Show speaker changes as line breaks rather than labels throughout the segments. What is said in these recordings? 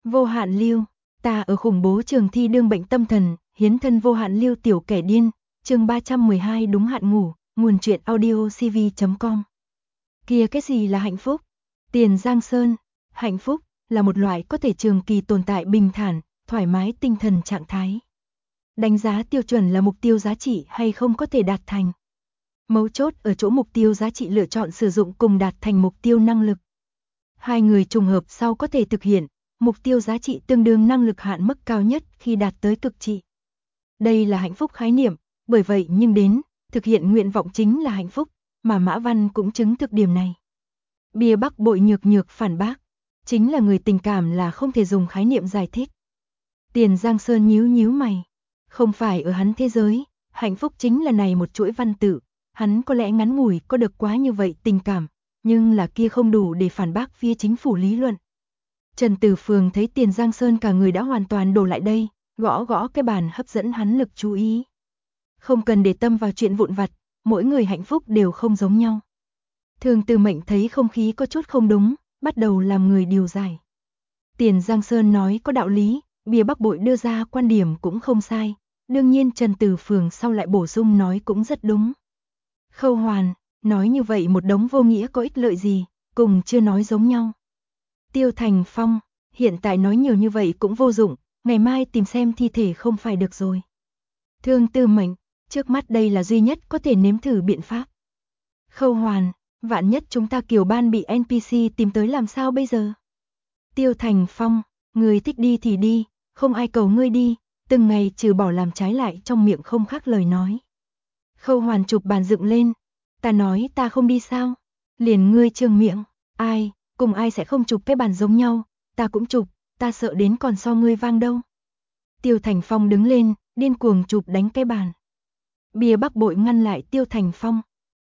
Vô hạn lưu, ta ở khủng bố trường thi đương bệnh tâm thần, hiến thân vô hạn lưu tiểu kẻ điên, chương 312 đúng hạn ngủ, nguồn truyện audio cv.com. Kia cái gì là hạnh phúc? Tiền Giang Sơn, hạnh phúc là một loại có thể trường kỳ tồn tại bình thản, thoải mái tinh thần trạng thái. Đánh giá tiêu chuẩn là mục tiêu giá trị hay không có thể đạt thành. Mấu chốt ở chỗ mục tiêu giá trị lựa chọn sử dụng cùng đạt thành mục tiêu năng lực. Hai người trùng hợp sau có thể thực hiện, mục tiêu giá trị tương đương năng lực hạn mức cao nhất khi đạt tới cực trị. Đây là hạnh phúc khái niệm, bởi vậy nhưng đến, thực hiện nguyện vọng chính là hạnh phúc, mà Mã Văn cũng chứng thực điểm này. Bia Bắc Bội nhược phản bác, chính là người tình cảm là không thể dùng khái niệm giải thích. Tiền Giang Sơn nhíu mày, không phải ở hắn thế giới, hạnh phúc chính là này một chuỗi văn tự, hắn có lẽ ngắn ngủi có được quá như vậy tình cảm, nhưng là kia không đủ để phản bác phía chính phủ lý luận. Trần Tử Phường thấy Tiền Giang Sơn cả người đã hoàn toàn đổ lại đây, gõ cái bàn hấp dẫn hắn lực chú ý. Không cần để tâm vào chuyện vụn vặt, mỗi người hạnh phúc đều không giống nhau. Thường Từ Mệnh thấy không khí có chút không đúng, bắt đầu làm người điều giải. Tiền Giang Sơn nói có đạo lý, Bia Bắc Bội đưa ra quan điểm cũng không sai, đương nhiên Trần Tử Phường sau lại bổ sung nói cũng rất đúng. Khâu Hoàn, nói như vậy một đống vô nghĩa có ích lợi gì, cùng chưa nói giống nhau. Tiêu Thành Phong, hiện tại nói nhiều như vậy cũng vô dụng, ngày mai tìm xem thi thể không phải được rồi. Thương Tư Mệnh, trước mắt đây là duy nhất có thể nếm thử biện pháp. Khâu Hoàn, vạn nhất chúng ta Kiều Ban bị NPC tìm tới làm sao bây giờ? Tiêu Thành Phong, người thích đi thì đi, không ai cầu ngươi đi, từng ngày trừ bỏ làm trái lại trong miệng không khác lời nói. Khâu Hoàn chụp bàn dựng lên, ta nói ta không đi sao? Liền ngươi trương miệng, ai, cùng ai sẽ không chụp cái bàn giống nhau, ta cũng chụp, ta sợ đến còn so ngươi vang đâu. Tiêu Thành Phong đứng lên, điên cuồng chụp đánh cái bàn. Bia Bắc Bội ngăn lại Tiêu Thành Phong,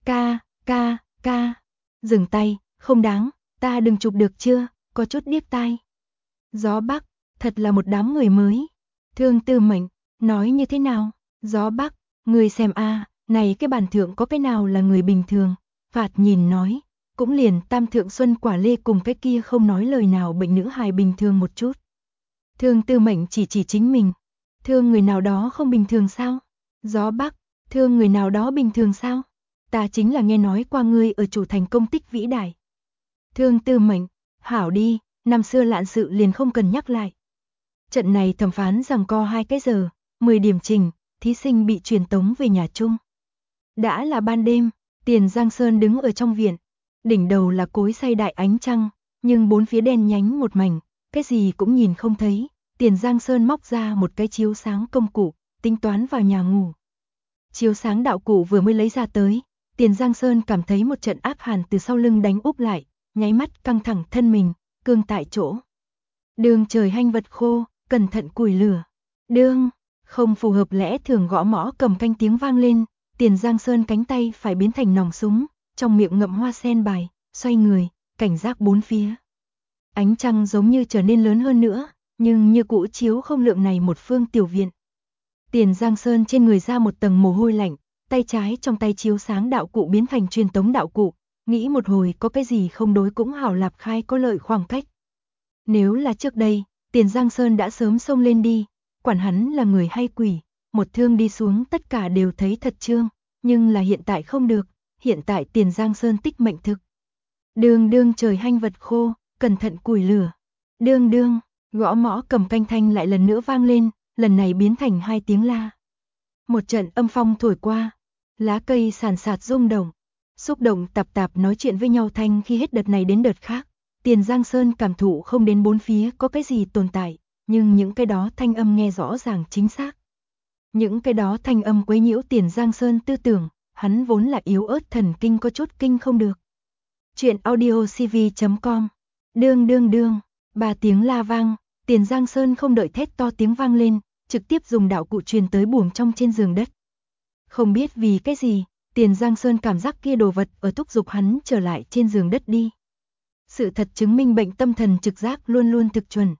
ca, dừng tay, không đáng, ta đừng chụp được chưa, có chút điếc tai. Gió Bắc, thật là một đám người mới. Thương Tư Mệnh, nói như thế nào? Gió Bắc, người xem này cái bàn thượng có cái nào là người bình thường? Phạt nhìn nói, cũng liền Tam Thượng Xuân Quả Lê cùng cái kia không nói lời nào bệnh nữ hài bình thường một chút. Thương Tư Mệnh chỉ chính mình. Thương người nào đó không bình thường sao? Gió Bắc, thương người nào đó bình thường sao? Ta chính là nghe nói qua ngươi ở chủ thành công tích vĩ đại. Thương Tư Mệnh, hảo đi, năm xưa lạn sự liền không cần nhắc lại. Trận này thẩm phán giằng co 2 cái giờ, 10 điểm trình, thí sinh bị truyền tống về nhà chung. Đã là ban đêm, Tiền Giang Sơn đứng ở trong viện, đỉnh đầu là cối xay đại ánh trăng, nhưng bốn phía đen nhánh một mảnh, cái gì cũng nhìn không thấy. Tiền Giang Sơn móc ra một cái chiếu sáng công cụ, tính toán vào nhà ngủ. Chiếu sáng đạo cụ vừa mới lấy ra tới, Tiền Giang Sơn cảm thấy một trận ác hàn từ sau lưng đánh úp lại, nháy mắt căng thẳng thân mình, cương tại chỗ. Đường trời hanh vật khô, cẩn thận củi lửa. Đương, không phù hợp lẽ thường gõ mõ cầm canh tiếng vang lên, Tiền Giang Sơn cánh tay phải biến thành nòng súng, trong miệng ngậm hoa sen bài, xoay người, cảnh giác bốn phía. Ánh trăng giống như trở nên lớn hơn nữa, nhưng như cũ chiếu không lượng này một phương tiểu viện. Tiền Giang Sơn trên người ra một tầng mồ hôi lạnh, tay trái trong tay chiếu sáng đạo cụ biến thành truyền tống đạo cụ, nghĩ một hồi có cái gì không đối cũng hảo lạp khai có lợi khoảng cách. Nếu là trước đây, Tiền Giang Sơn đã sớm xông lên đi, quản hắn là người hay quỷ, một thương đi xuống tất cả đều thấy thật trương, nhưng là hiện tại không được, hiện tại Tiền Giang Sơn tích mệnh thực. Đương trời hanh vật khô, cẩn thận củi lửa. Đương, gõ mõ cầm canh thanh lại lần nữa vang lên, lần này biến thành 2 tiếng la. Một trận âm phong thổi qua, lá cây sàn sạt rung động, xúc động tạp nói chuyện với nhau thanh khi hết đợt này đến đợt khác. Tiền Giang Sơn cảm thụ không đến bốn phía có cái gì tồn tại, nhưng những cái đó thanh âm nghe rõ ràng chính xác. Những cái đó thanh âm quấy nhiễu Tiền Giang Sơn tư tưởng, hắn vốn là yếu ớt thần kinh có chút kinh không được. Chuyện audio cv.com. Đương, 3 tiếng la vang, Tiền Giang Sơn không đợi thét to tiếng vang lên, trực tiếp dùng đạo cụ truyền tới buồng trong trên giường đất. Không biết vì cái gì, Tiền Giang Sơn cảm giác kia đồ vật ở thúc giục hắn trở lại trên giường đất đi. Sự thật chứng minh bệnh tâm thần trực giác luôn luôn thực chuẩn.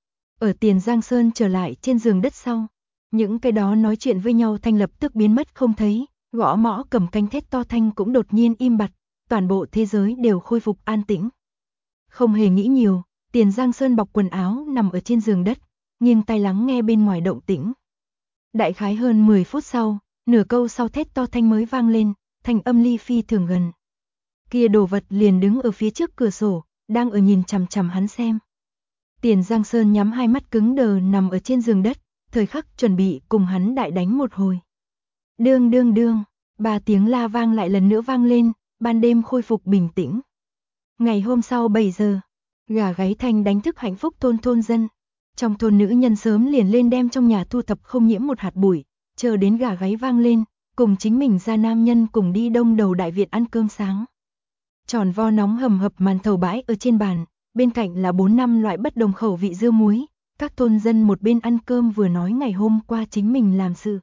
Ở Tiền Giang Sơn trở lại trên giường đất sau, những cái đó nói chuyện với nhau thanh lập tức biến mất không thấy, gõ mõ cầm canh thét to thanh cũng đột nhiên im bặt, toàn bộ thế giới đều khôi phục an tĩnh. Không hề nghĩ nhiều, Tiền Giang Sơn bọc quần áo nằm ở trên giường đất, nghiêng tai lắng nghe bên ngoài động tĩnh. Đại khái hơn 10 phút sau, nửa câu sau thét to thanh mới vang lên, thanh âm ly phi thường gần. Kia đồ vật liền đứng ở phía trước cửa sổ, đang ở nhìn chằm chằm hắn xem. Tiền Giang Sơn nhắm hai mắt cứng đờ nằm ở trên giường đất, thời khắc chuẩn bị cùng hắn đại đánh một hồi. Đương đương đương, 3 tiếng la vang lại lần nữa vang lên, ban đêm khôi phục bình tĩnh. Ngày hôm sau 7 giờ, gà gáy thanh đánh thức hạnh phúc thôn dân. Trong thôn nữ nhân sớm liền lên đem trong nhà thu thập không nhiễm một hạt bụi, chờ đến gà gáy vang lên, cùng chính mình ra nam nhân cùng đi đông đầu đại viện ăn cơm sáng. Tròn vo nóng hầm hập màn thầu bãi ở trên bàn, bên cạnh là 4-5 loại bất đồng khẩu vị dưa muối, các thôn dân một bên ăn cơm vừa nói ngày hôm qua chính mình làm sự.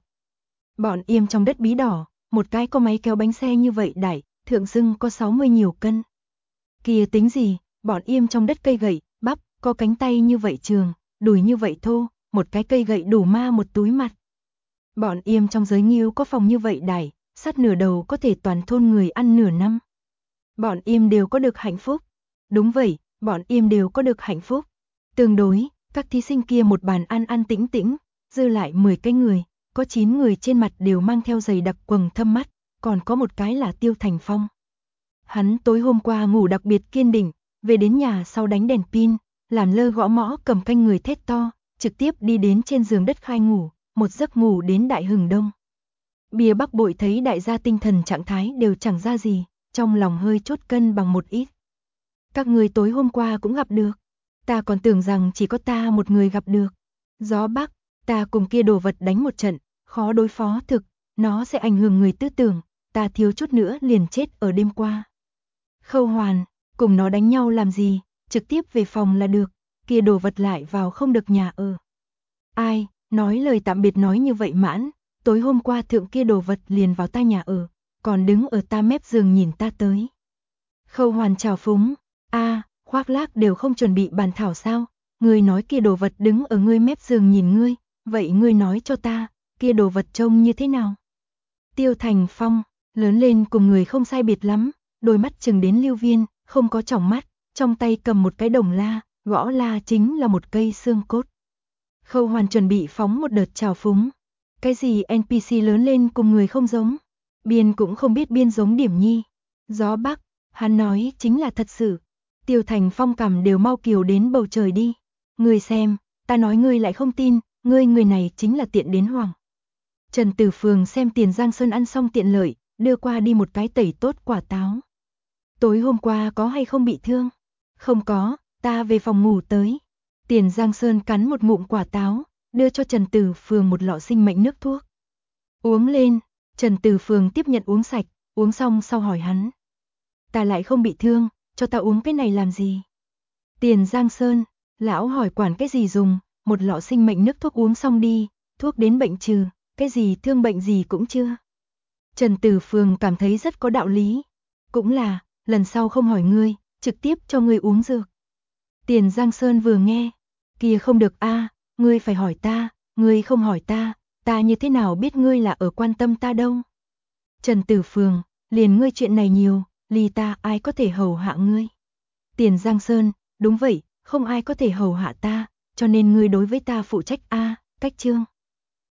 Bọn Yêm trong đất bí đỏ, một cái có máy kéo bánh xe như vậy đại, thượng dưng có 60 nhiều cân. Kia tính gì, bọn Yêm trong đất cây gậy, bắp, có cánh tay như vậy trường, đùi như vậy thô, một cái cây gậy đủ ma một túi mặt. Bọn Yêm trong giới nghiêu có phòng như vậy đại, sắt nửa đầu có thể toàn thôn người ăn nửa năm. Bọn Yêm đều có được hạnh phúc. Đúng vậy, bọn Yêm đều có được hạnh phúc. Tương đối, các thí sinh kia một bàn ăn tĩnh tĩnh, dư lại 10 cái người, có 9 người trên mặt đều mang theo giày đặc quầng thâm mắt, còn có một cái là Tiêu Thành Phong. Hắn tối hôm qua ngủ đặc biệt kiên định, về đến nhà sau đánh đèn pin, làm lơ gõ mõ cầm canh người thét to, trực tiếp đi đến trên giường đất khai ngủ, một giấc ngủ đến đại hừng đông. Bìa Bắc Bội thấy đại gia tinh thần trạng thái đều chẳng ra gì, trong lòng hơi chốt cân bằng một ít. Các người tối hôm qua cũng gặp được, ta còn tưởng rằng chỉ có ta một người gặp được. Gió Bắc, ta cùng kia đồ vật đánh một trận, khó đối phó thực, nó sẽ ảnh hưởng người tư tưởng, ta thiếu chút nữa liền chết ở đêm qua. Khâu Hoàn, cùng nó đánh nhau làm gì, trực tiếp về phòng là được, kia đồ vật lại vào không được nhà ở. Ai, nói lời tạm biệt nói như vậy mãn, tối hôm qua thượng kia đồ vật liền vào ta nhà ở, còn đứng ở ta mép giường nhìn ta tới. Khâu Hoàn chào phúng, khoác lác đều không chuẩn bị bàn thảo sao, ngươi nói kia đồ vật đứng ở ngươi mép giường nhìn ngươi, vậy ngươi nói cho ta, kia đồ vật trông như thế nào? Tiêu Thành Phong, lớn lên cùng người không sai biệt lắm, đôi mắt chừng đến lưu viên, không có tròng mắt, trong tay cầm một cái đồng la, gõ la chính là một cây xương cốt. Khâu Hoàn chuẩn bị phóng một đợt trào phúng. Cái gì NPC lớn lên cùng người không giống? Biên cũng không biết biên giống điểm nhi. Gió Bắc, hắn nói chính là thật sự. Tiêu Thành Phong cầm đều mau kiều đến bầu trời đi. Ngươi xem, ta nói ngươi lại không tin, ngươi người này chính là tiện đến hoảng. Trần Tử Phường xem Tiền Giang Sơn ăn xong tiện lợi, đưa qua đi một cái tẩy tốt quả táo. Tối hôm qua có hay không bị thương? Không có, ta về phòng ngủ tới. Tiền Giang Sơn cắn một ngụm quả táo, đưa cho Trần Tử Phường một lọ sinh mệnh nước thuốc. Uống lên, Trần Tử Phường tiếp nhận uống sạch, uống xong sau hỏi hắn. Ta lại không bị thương, cho ta uống cái này làm gì? Tiền Giang Sơn, lão hỏi quản cái gì dùng, một lọ sinh mệnh nước thuốc uống xong đi, thuốc đến bệnh trừ, cái gì thương bệnh gì cũng chưa. Trần Tử Phường cảm thấy rất có đạo lý. Cũng là, lần sau không hỏi ngươi, trực tiếp cho ngươi uống dược. Tiền Giang Sơn vừa nghe, kia không được ngươi phải hỏi ta, ngươi không hỏi ta, ta như thế nào biết ngươi là ở quan tâm ta đâu. Trần Tử Phường, liền ngươi chuyện này nhiều, ly ta ai có thể hầu hạ ngươi. Tiền Giang Sơn, đúng vậy, không ai có thể hầu hạ ta, cho nên ngươi đối với ta phụ trách cách chương.